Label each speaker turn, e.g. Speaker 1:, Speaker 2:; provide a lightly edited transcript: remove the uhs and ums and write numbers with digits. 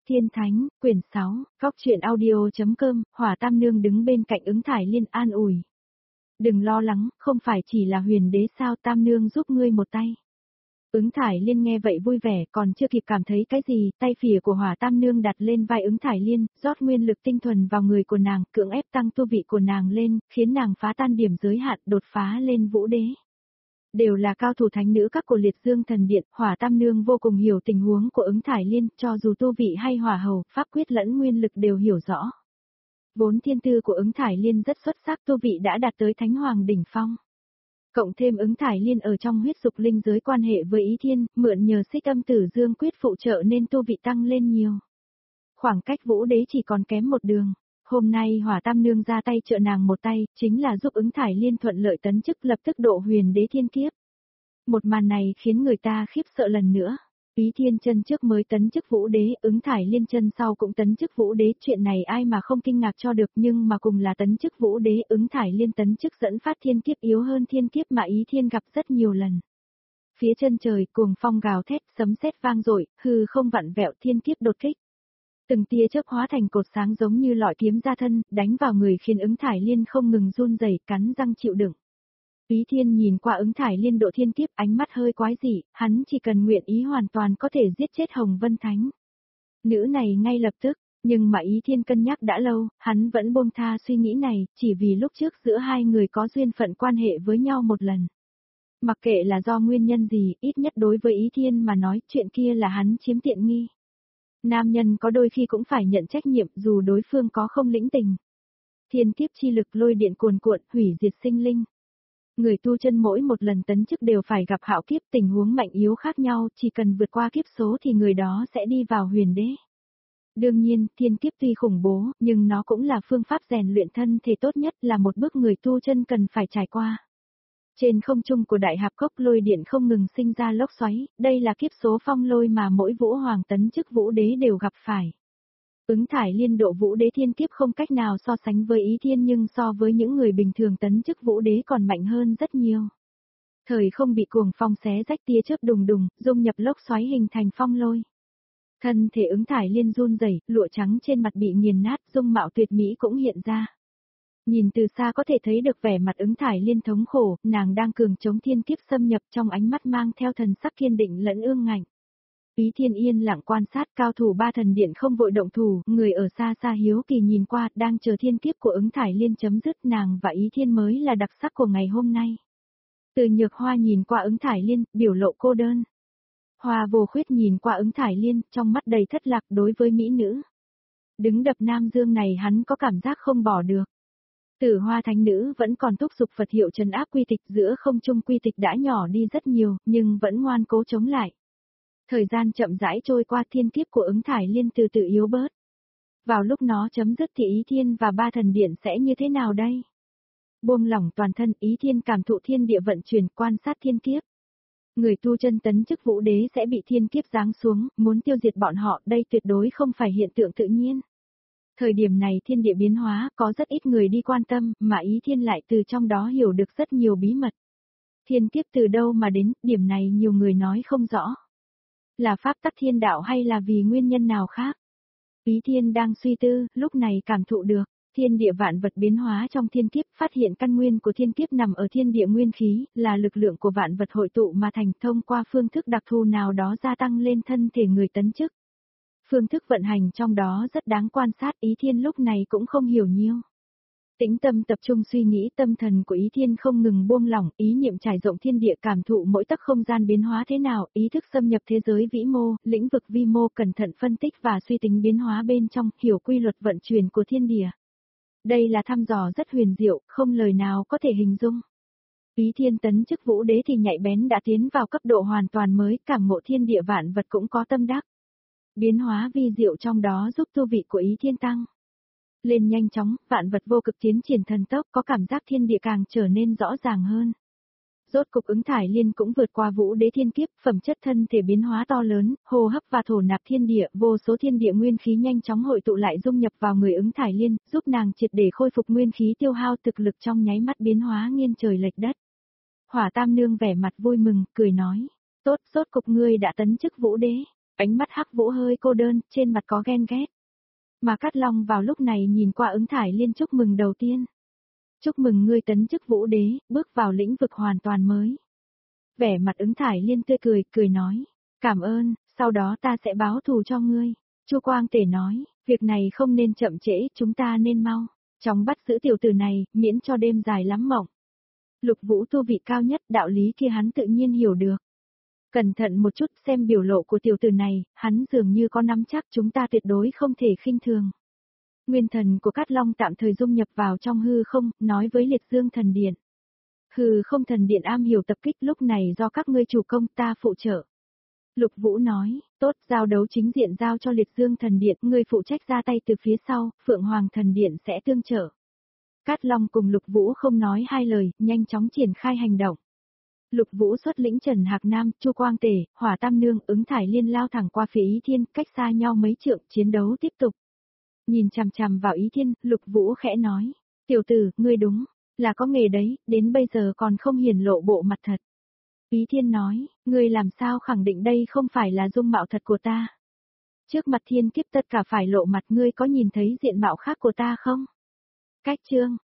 Speaker 1: Tiên Thánh, quyển 6, Góc truyện audio.com, Hỏa Tam Nương đứng bên cạnh Ứng Thải Liên an ủi. Đừng lo lắng, không phải chỉ là huyền đế sao, Tam Nương giúp ngươi một tay. Ứng Thải Liên nghe vậy vui vẻ, còn chưa kịp cảm thấy cái gì, tay phìa của Hỏa Tam Nương đặt lên vai Ứng Thải Liên, rót nguyên lực tinh thuần vào người của nàng, cưỡng ép tăng tu vị của nàng lên, khiến nàng phá tan điểm giới hạn, đột phá lên vũ đế. Đều là cao thủ thánh nữ các của Liệt Dương Thần Điện, Hỏa Tam Nương vô cùng hiểu tình huống của Ứng Thải Liên, cho dù tu vị hay hỏa hầu, pháp quyết lẫn nguyên lực đều hiểu rõ. Vốn thiên tư của Ứng Thải Liên rất xuất sắc, tu vị đã đạt tới Thánh Hoàng đỉnh phong. Cộng thêm Ứng Thải Liên ở trong huyết dục linh giới quan hệ với Ý Thiên, mượn nhờ Xích Âm Tử Dương quyết phụ trợ nên tu vị tăng lên nhiều. Khoảng cách vũ đế chỉ còn kém một đường. Hôm nay Hỏa Tam Nương ra tay trợ nàng một tay, chính là giúp Ứng Thải Liên thuận lợi tấn chức lập tức độ huyền đế thiên kiếp. Một màn này khiến người ta khiếp sợ lần nữa. Ý Thiên chân trước mới tấn chức vũ đế, Ứng Thải Liên chân sau cũng tấn chức vũ đế, chuyện này ai mà không kinh ngạc cho được, nhưng mà cùng là tấn chức vũ đế, Ứng Thải Liên tấn chức dẫn phát thiên kiếp yếu hơn thiên kiếp mà Ý Thiên gặp rất nhiều lần. Phía chân trời cuồng phong gào thét, sấm sét vang dội, hư không vặn vẹo, thiên kiếp đột kích. Từng tia chớp hóa thành cột sáng giống như lọi kiếm ra thân, đánh vào người khiến Ứng Thải Liên không ngừng run rẩy, cắn răng chịu đựng. Ý Thiên nhìn qua Ứng Thải Liên độ thiên kiếp, ánh mắt hơi quái dị, hắn chỉ cần nguyện ý hoàn toàn có thể giết chết Hồng Vân Thánh nữ này ngay lập tức, nhưng mà Ý Thiên cân nhắc đã lâu, hắn vẫn buông tha suy nghĩ này, chỉ vì lúc trước giữa hai người có duyên phận quan hệ với nhau một lần. Mặc kệ là do nguyên nhân gì, ít nhất đối với Ý Thiên mà nói, chuyện kia là hắn chiếm tiện nghi. Nam nhân có đôi khi cũng phải nhận trách nhiệm dù đối phương có không lĩnh tình. Thiên kiếp chi lực lôi điện cuồn cuộn, hủy diệt sinh linh. Người tu chân mỗi một lần tấn chức đều phải gặp hạo kiếp, tình huống mạnh yếu khác nhau, chỉ cần vượt qua kiếp số thì người đó sẽ đi vào huyền đế. Đương nhiên, thiên kiếp tuy khủng bố, nhưng nó cũng là phương pháp rèn luyện thân thể tốt nhất, là một bước người tu chân cần phải trải qua. Trên không trung của đại hạp cốc lôi điện không ngừng sinh ra lốc xoáy, đây là kiếp số phong lôi mà mỗi vũ hoàng tấn chức vũ đế đều gặp phải. Ứng Thải Liên độ vũ đế thiên kiếp không cách nào so sánh với Ý Thiên, nhưng so với những người bình thường tấn chức vũ đế còn mạnh hơn rất nhiều. Thời không bị cuồng phong xé rách, tia chớp đùng đùng, dung nhập lốc xoáy hình thành phong lôi. Thân thể Ứng Thải Liên run rẩy, lụa trắng trên mặt bị nghiền nát, dung mạo tuyệt mỹ cũng hiện ra. Nhìn từ xa có thể thấy được vẻ mặt Ứng Thải Liên thống khổ, nàng đang cường chống thiên kiếp xâm nhập, trong ánh mắt mang theo thần sắc kiên định lẫn ương ngạnh. Ý Thiên yên lặng quan sát, cao thủ ba thần điện không vội động thủ, người ở xa xa hiếu kỳ nhìn qua, đang chờ thiên kiếp của Ứng Thải Liên chấm dứt, nàng và Ý Thiên mới là đặc sắc của ngày hôm nay. Từ Nhược Hoa nhìn qua Ứng Thải Liên, biểu lộ cô đơn. Hoa Vô Khuyết nhìn qua Ứng Thải Liên, trong mắt đầy thất lạc đối với mỹ nữ. Đứng đập Nam Dương này hắn có cảm giác không bỏ được. Tử Hoa Thánh Nữ vẫn còn thúc giục Phật hiệu trấn áp quy tịch, giữa không trung quy tịch đã nhỏ đi rất nhiều, nhưng vẫn ngoan cố chống lại. Thời gian chậm rãi trôi qua, thiên kiếp của Ứng Thải Liên từ từ yếu bớt. Vào lúc nó chấm dứt thì Ý Thiên và ba thần điện sẽ như thế nào đây? Buông lỏng toàn thân, Ý Thiên cảm thụ thiên địa vận chuyển, quan sát thiên kiếp. Người tu chân tấn chức vũ đế sẽ bị thiên kiếp giáng xuống, muốn tiêu diệt bọn họ, đây tuyệt đối không phải hiện tượng tự nhiên. Thời điểm này thiên địa biến hóa, có rất ít người đi quan tâm, mà Ý Thiên lại từ trong đó hiểu được rất nhiều bí mật. Thiên kiếp từ đâu mà đến, điểm này nhiều người nói không rõ. Là pháp tắc thiên đạo hay là vì nguyên nhân nào khác? Ý Thiên đang suy tư, lúc này cảm thụ được, thiên địa vạn vật biến hóa trong thiên kiếp, phát hiện căn nguyên của thiên kiếp nằm ở thiên địa nguyên khí, là lực lượng của vạn vật hội tụ mà thành, thông qua phương thức đặc thù nào đó gia tăng lên thân thể người tấn chức. Phương thức vận hành trong đó rất đáng quan sát, Ý Thiên lúc này cũng không hiểu nhiều. Tĩnh tâm tập trung suy nghĩ, tâm thần của Ý Thiên không ngừng buông lỏng, ý niệm trải rộng thiên địa, cảm thụ mỗi tấc không gian biến hóa thế nào, ý thức xâm nhập thế giới vĩ mô, lĩnh vực vi mô, cẩn thận phân tích và suy tính biến hóa bên trong, hiểu quy luật vận chuyển của thiên địa. Đây là thăm dò rất huyền diệu, không lời nào có thể hình dung. Ý Thiên tấn chức vũ đế thì nhạy bén đã tiến vào cấp độ hoàn toàn mới, cảm ngộ thiên địa vạn vật cũng có tâm đắc. Biến hóa vi diệu trong đó giúp tu vị của Ý Thiên tăng lên nhanh chóng, vạn vật vô cực tiến triển thần tốc, có cảm giác thiên địa càng trở nên rõ ràng hơn. Rốt cục Ứng Thải Liên cũng vượt qua vũ đế thiên kiếp, phẩm chất thân thể biến hóa to lớn, hô hấp và thổ nạp thiên địa, vô số thiên địa nguyên khí nhanh chóng hội tụ lại dung nhập vào người Ứng Thải Liên, giúp nàng triệt để khôi phục nguyên khí tiêu hao, thực lực trong nháy mắt biến hóa nghiêng trời lệch đất. Hỏa Tam Nương vẻ mặt vui mừng, cười nói, tốt, rốt cục ngươi đã tấn chức vũ đế. Ánh mắt Hắc Vũ hơi cô đơn, trên mặt có ghen ghét. Mà Cát Long vào lúc này nhìn qua Ứng Thải Liên chúc mừng đầu tiên. Chúc mừng ngươi tấn chức Vũ Đế, bước vào lĩnh vực hoàn toàn mới. Vẻ mặt Ứng Thải Liên tươi cười, cười nói, cảm ơn, sau đó ta sẽ báo thù cho ngươi. Chu Quang Tể nói, việc này không nên chậm trễ, chúng ta nên mau chóng bắt giữ tiểu tử này, miễn cho đêm dài lắm mộng. Lục Vũ tu vị cao nhất, đạo lý kia hắn tự nhiên hiểu được. Cẩn thận một chút xem biểu lộ của tiểu tử này, hắn dường như có nắm chắc, chúng ta tuyệt đối không thể khinh thường. Nguyên thần của Cát Long tạm thời dung nhập vào trong hư không, nói với Liệt Dương Thần Điện. Hư không thần điện am hiểu tập kích, lúc này do các ngươi chủ công, ta phụ trợ. Lục Vũ nói, tốt, giao đấu chính diện giao cho Liệt Dương Thần Điện, ngươi phụ trách ra tay từ phía sau, Phượng Hoàng Thần Điện sẽ tương trợ. Cát Long cùng Lục Vũ không nói hai lời, nhanh chóng triển khai hành động. Lục Vũ xuất lĩnh Trần Hạc Nam, Chu Quang Tể, Hỏa Tam Nương, Ứng Thải Liên lao thẳng qua phía Ý Thiên, cách xa nhau mấy trượng, chiến đấu tiếp tục. Nhìn chằm chằm vào Ý Thiên, Lục Vũ khẽ nói, tiểu tử, ngươi đúng, là có nghề đấy, đến bây giờ còn không hiển lộ bộ mặt thật. Ý Thiên nói, ngươi làm sao khẳng định đây không phải là dung mạo thật của ta? Trước mặt thiên kiếp tất cả phải lộ mặt, ngươi có nhìn thấy diện mạo khác của ta không? Cách chương